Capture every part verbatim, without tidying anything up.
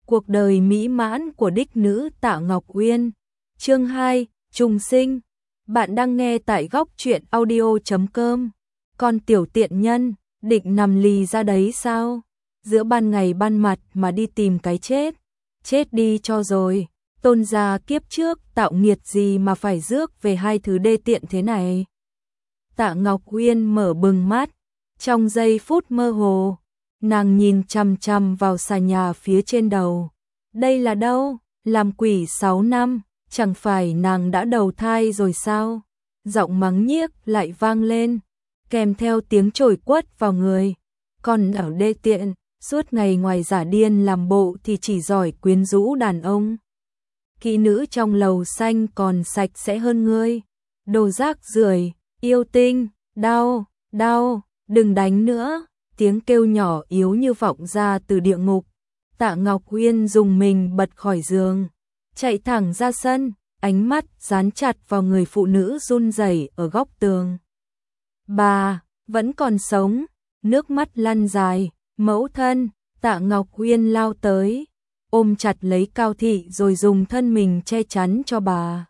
Cuộc đời mỹ mãn của đích nữ Tạ Ngọc Uyên. Chương hai, Trùng sinh. Bạn đang nghe tại góc truyện audio chấm com. Con tiểu tiện nhân, định nằm lì ra đấy sao? Giữa ban ngày ban mặt mà đi tìm cái chết. Chết đi cho rồi. Tôn gia kiếp trước tạo nghiệt gì mà phải rước về hai thứ đê tiện thế này? Tạ Ngọc Uyên mở bừng mắt. Trong giây phút mơ hồ, nàng nhìn chằm chằm vào xà nhà phía trên đầu. Đây là đâu? Làm quỷ sáu năm, chẳng phải nàng đã đầu thai rồi sao? Giọng mắng nhiếc lại vang lên, kèm theo tiếng chổi quất vào người. Còn ở đê tiện, suốt ngày ngoài giả điên làm bộ thì chỉ giỏi quyến rũ đàn ông. Kỹ nữ trong lầu xanh còn sạch sẽ hơn ngươi. Đồ rác rưởi, yêu tinh, đau, đau, đừng đánh nữa. Tiếng kêu nhỏ yếu như vọng ra từ địa ngục. Tạ Ngọc Uyên dùng mình bật khỏi giường, chạy thẳng ra sân, ánh mắt dán chặt vào người phụ nữ run rẩy ở góc tường. Bà, vẫn còn sống, nước mắt lăn dài. Mẫu thân. Tạ Ngọc Uyên lao tới, ôm chặt lấy Cao Thị rồi dùng thân mình che chắn cho bà.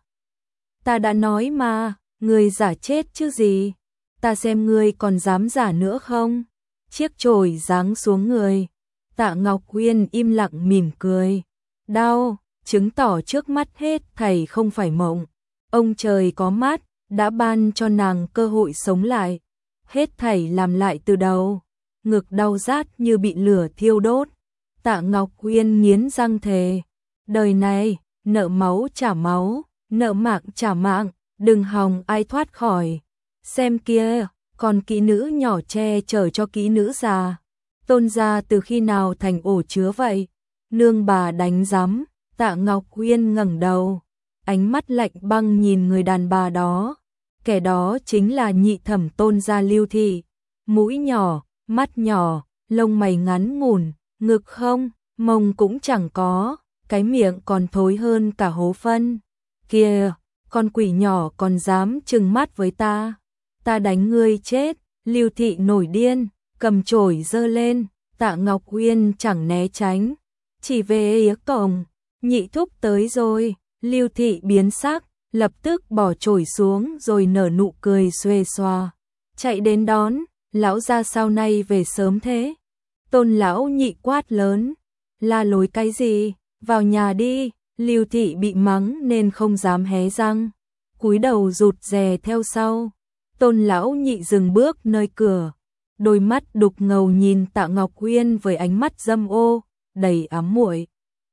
Ta đã nói mà, người giả chết chứ gì, ta xem ngươi còn dám giả nữa không? Chiếc chổi giáng xuống người. Tạ Ngọc Uyên im lặng mỉm cười. Đau, chứng tỏ trước mắt hết thảy không phải mộng. Ông trời có mắt, đã ban cho nàng cơ hội sống lại. Hết thảy làm lại từ đầu. Ngực đau rát như bị lửa thiêu đốt. Tạ Ngọc Uyên nghiến răng thề. Đời này, nợ máu trả máu, nợ mạng trả mạng, đừng hòng ai thoát khỏi. Xem kia, còn kỹ nữ nhỏ che chở cho kỹ nữ già. Tôn gia từ khi nào thành ổ chứa vậy? Nương bà đánh giám. Tạ Ngọc Uyên ngẩng đầu, ánh mắt lạnh băng nhìn người đàn bà đó. Kẻ đó chính là nhị thẩm Tôn gia Lưu Thị. Mũi nhỏ, mắt nhỏ, lông mày ngắn ngủn, ngực không, mông cũng chẳng có, cái miệng còn thối hơn cả hố phân. Kìa, con quỷ nhỏ còn dám trừng mắt với ta. Ta đánh ngươi chết. Lưu Thị nổi điên, cầm chổi giơ lên. Tạ Ngọc Uyên chẳng né tránh, chỉ về phía cổng. Nhị thúc tới rồi. Lưu Thị biến sắc, lập tức bỏ chổi xuống rồi nở nụ cười xuề xoa, chạy đến đón. Lão gia sao nay về sớm thế? Tôn lão nhị quát lớn. La lối cái gì? Vào nhà đi. Lưu Thị bị mắng nên không dám hé răng, cúi đầu rụt rè theo sau. Tôn lão nhị dừng bước nơi cửa, đôi mắt đục ngầu nhìn Tạ Ngọc Uyên với ánh mắt dâm ô, đầy ám muội.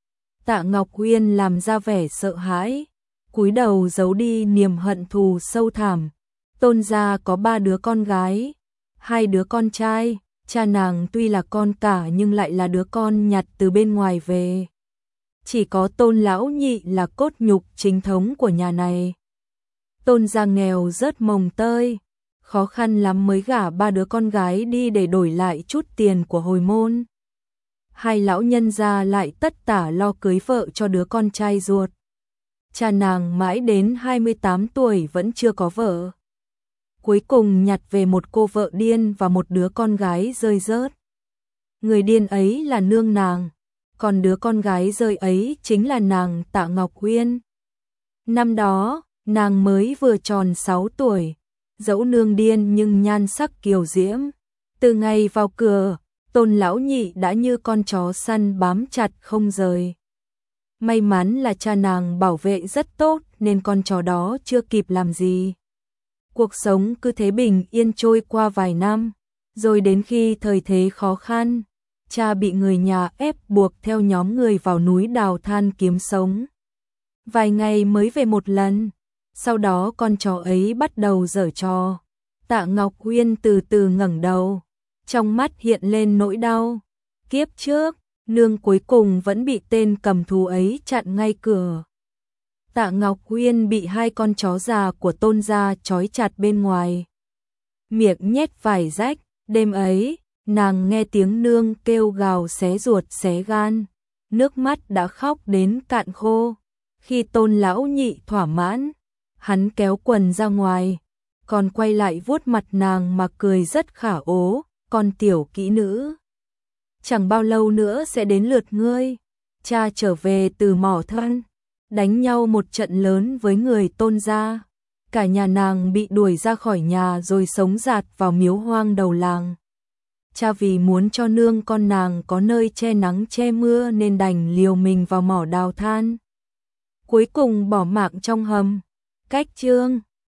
Tạ Ngọc Uyên làm ra vẻ sợ hãi, cúi đầu giấu đi niềm hận thù sâu thẳm. Tôn gia có ba đứa con gái, hai đứa con trai, cha nàng tuy là con cả nhưng lại là đứa con nhặt từ bên ngoài về. Chỉ có Tôn lão nhị là cốt nhục chính thống của nhà này. Tôn gia nghèo rớt mồng tơi, khó khăn lắm mới gả ba đứa con gái đi để đổi lại chút tiền của hồi môn. Hai lão nhân gia lại tất tả lo cưới vợ cho đứa con trai ruột. Cha nàng mãi đến hai mươi tám tuổi vẫn chưa có vợ. Cuối cùng nhặt về một cô vợ điên và một đứa con gái rơi rớt. Người điên ấy là nương nàng, còn đứa con gái rơi ấy chính là nàng Tạ Ngọc Uyên. Năm đó, nàng mới vừa tròn sáu tuổi, dẫu nương điên nhưng nhan sắc kiều diễm. Từ ngày vào cửa, Tôn lão nhị đã như con chó săn bám chặt không rời. May mắn là cha nàng bảo vệ rất tốt nên con chó đó chưa kịp làm gì. Cuộc sống cứ thế bình yên trôi qua vài năm, rồi đến khi thời thế khó khăn, cha bị người nhà ép buộc theo nhóm người vào núi đào than kiếm sống. Vài ngày mới về một lần, sau đó con chó ấy bắt đầu giở trò. Tạ Ngọc Uyên từ từ ngẩng đầu, trong mắt hiện lên nỗi đau. Kiếp trước, nương cuối cùng vẫn bị tên cầm thú ấy chặn ngay cửa. Tạ Ngọc Uyên bị hai con chó già của Tôn gia trói chặt bên ngoài, miệng nhét vải rách. Đêm ấy, nàng nghe tiếng nương kêu gào xé ruột xé gan, nước mắt đã khóc đến cạn khô. Khi Tôn lão nhị thỏa mãn, hắn kéo quần ra ngoài, còn quay lại vuốt mặt nàng mà cười rất khả ố. Con tiểu kỹ nữ, chẳng bao lâu nữa sẽ đến lượt ngươi. cha trở về từ mỏ than, đánh nhau một trận lớn với người Tôn gia. Cả nhà nàng bị đuổi ra khỏi nhà rồi sống dạt vào miếu hoang đầu làng. Cha vì muốn cho nương con nàng có nơi che nắng che mưa nên đành liều mình vào mỏ đào than. Cuối cùng bỏ mạng trong hầm. Cách chương